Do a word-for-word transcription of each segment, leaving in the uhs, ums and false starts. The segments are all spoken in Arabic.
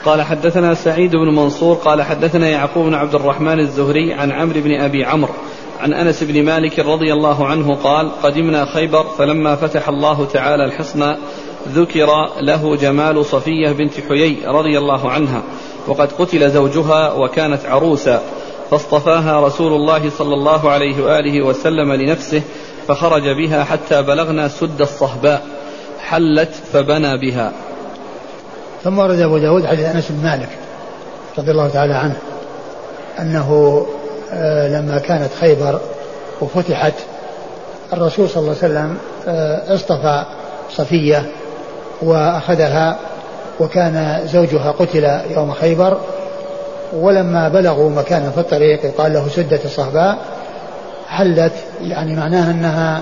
قال حدثنا سعيد بن منصور قال حدثنا يعقوب بن عبد الرحمن الزهري عن عمرو بن أبي عمرو عن أنس بن مالك رضي الله عنه قال قدمنا خيبر فلما فتح الله تعالى الحصن ذكر له جمال صفية بنت حيي رضي الله عنها وقد قتل زوجها وكانت عروسا فاصطفاها رسول الله صلى الله عليه وآله وسلم لنفسه فخرج بها حتى بلغنا سد الصهباء حلت فبنى بها. ثم ورد أبو داود حديث أنس بن مالك رضي الله تعالى عنه أنه لما كانت خيبر وفتحت الرسول صلى الله عليه وسلم اصطفى صفية وأخذها وكان زوجها قتل يوم خيبر، ولما بلغوا مكانا في الطريق قال له سدة الصهباء حلت، يعني معناها أنها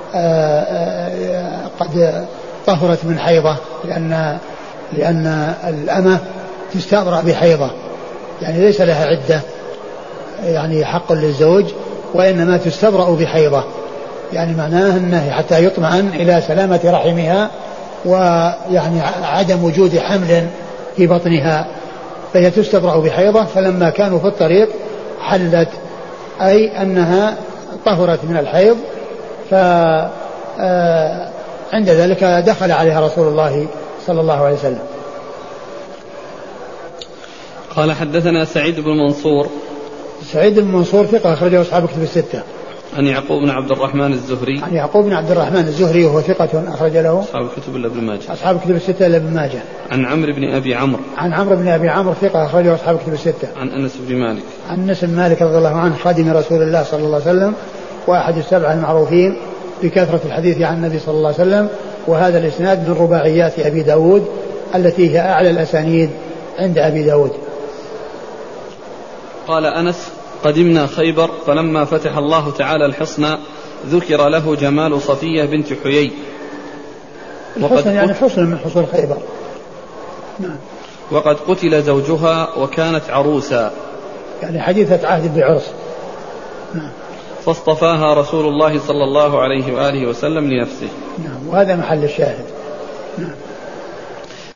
قد طهرت من حيضة، لأن لأن الأمة تستبرأ بحيضة، يعني ليس لها عدة يعني حق للزوج، وإنما تستبرأ بحيضة، يعني معناه أنه حتى يطمئن إلى سلامة رحمها ويعني عدم وجود حمل في بطنها، فهي تستبرأ بحيضة. فلما كانوا في الطريق حلت، أي أنها طهرت من الحيض، فعند ذلك دخل عليها رسول الله صلى الله عليه وسلم. قال حدثنا سعيد بن منصور. سعيد بن منصور ثقة أخرجه أصحاب كتب الستة. عن يعقوب بن عبد الرحمن الزهري. عن يعقوب بن عبد الرحمن الزهري وهو ثقة أخرج له أصحاب الكتب إلا ابن ماجه. أصحاب كتب الستة إلا ابن ماجه. عن عمرو بن أبي عمرو. عن عمرو بن أبي عمرو ثقة أخرجه أصحاب كتب الستة. عن أنس بن مالك. عن أنس بن مالك رضي الله عنه خادم رسول الله صلى الله عليه وسلم وأحد السبعة المعروفين بكثرة الحديث عن النبي صلى الله عليه وسلم، وهذا الإسناد من رباعيات أبي داود التي هي أعلى الأسانيد عند أبي داود. قال أنس قدمنا خيبر فلما فتح الله تعالى الحصن ذكر له جمال صفية بنت حيي. الحصن يعني حصن من حصول خيبر. نعم. وقد قتل زوجها وكانت عروسا، يعني حديثة عهد بعرس. نعم. فاصطفاها رسول الله صلى الله عليه وآله وسلم لنفسه. نعم، وهذا محل الشاهد. نعم.